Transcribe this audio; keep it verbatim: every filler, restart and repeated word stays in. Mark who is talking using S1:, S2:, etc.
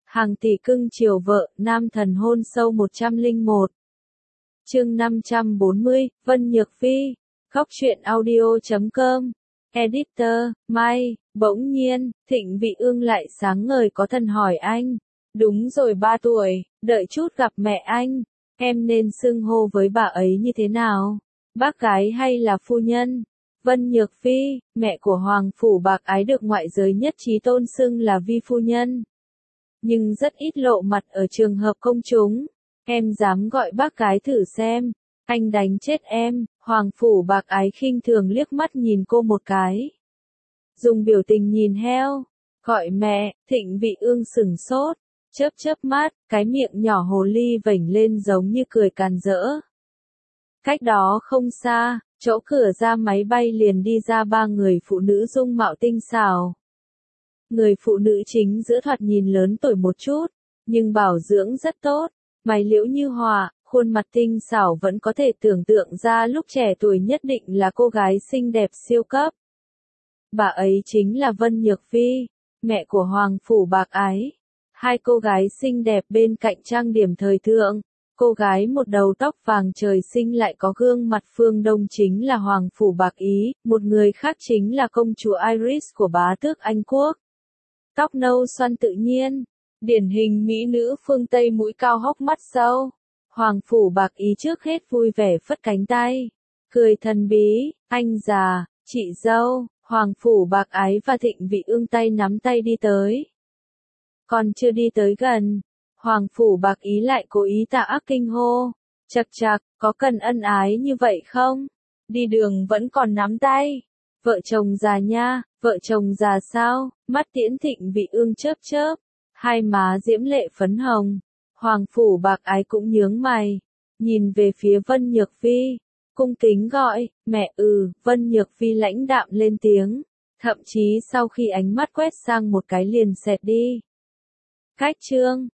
S1: Hàng tỷ cưng chiều vợ, nam thần hôn sâu một trăm lẻ một. Chương năm trăm bốn mươi, Vân Nhược Phi. Góc truyện audio chấm com. Editor, Mai. Bỗng nhiên, Thịnh Vị Ương lại sáng ngời có thần hỏi anh. Đúng rồi, ba tuổi, đợi chút gặp mẹ anh, em nên xưng hô với bà ấy như thế nào? Bác gái hay là phu nhân? Vân Nhược Phi, mẹ của Hoàng Phủ Bạc Ái được ngoại giới nhất trí tôn xưng là Vi phu nhân. Nhưng rất ít lộ mặt ở trường hợp công chúng. Em dám gọi bác gái thử xem, anh đánh chết em. Hoàng Phủ Bạc Ái khinh thường liếc mắt nhìn cô một cái. Dùng biểu tình nhìn heo. Gọi mẹ. Thịnh Vị Ương sửng sốt, chớp chớp mắt, cái miệng nhỏ hồ ly vểnh lên giống như cười càn rỡ. Cách đó không xa, chỗ cửa ra máy bay liền đi ra ba người phụ nữ dung mạo tinh xảo. Người phụ nữ chính giữa thoạt nhìn lớn tuổi một chút, nhưng bảo dưỡng rất tốt, mày liễu như hòa, khuôn mặt tinh xảo vẫn có thể tưởng tượng ra lúc trẻ tuổi nhất định là cô gái xinh đẹp siêu cấp. Bà ấy chính là Vân Nhược Phi, mẹ của Hoàng Phủ Bạc Ái. Hai cô gái xinh đẹp bên cạnh trang điểm thời thượng. Cô gái một đầu tóc vàng trời sinh lại có gương mặt phương Đông chính là Hoàng Phủ Bạc Ý, một người khác chính là công chúa Iris của bá tước Anh Quốc. Tóc nâu xoăn tự nhiên, điển hình mỹ nữ phương Tây, mũi cao hốc mắt sâu. Hoàng Phủ Bạc Ý trước hết vui vẻ phất cánh tay, cười thần bí, anh già, chị dâu. Hoàng Phủ Bạc Ái và Thịnh Vị Ương tay nắm tay đi tới. Còn chưa đi tới gần, Hoàng Phủ Bạc Ý lại cố ý tạo ác kinh hô. Chật chật, có cần ân ái như vậy không? Đi đường vẫn còn nắm tay. Vợ chồng già nha, vợ chồng già sao? Mắt Tiễn Thịnh Vị Ương chớp chớp, hai má diễm lệ phấn hồng. Hoàng Phủ Bạc Ái cũng nhướng mày, nhìn về phía Vân Nhược Phi, cung kính gọi, mẹ. Ừ. Vân Nhược Phi lãnh đạm lên tiếng, thậm chí sau khi ánh mắt quét sang một cái liền xẹt đi. Cách chương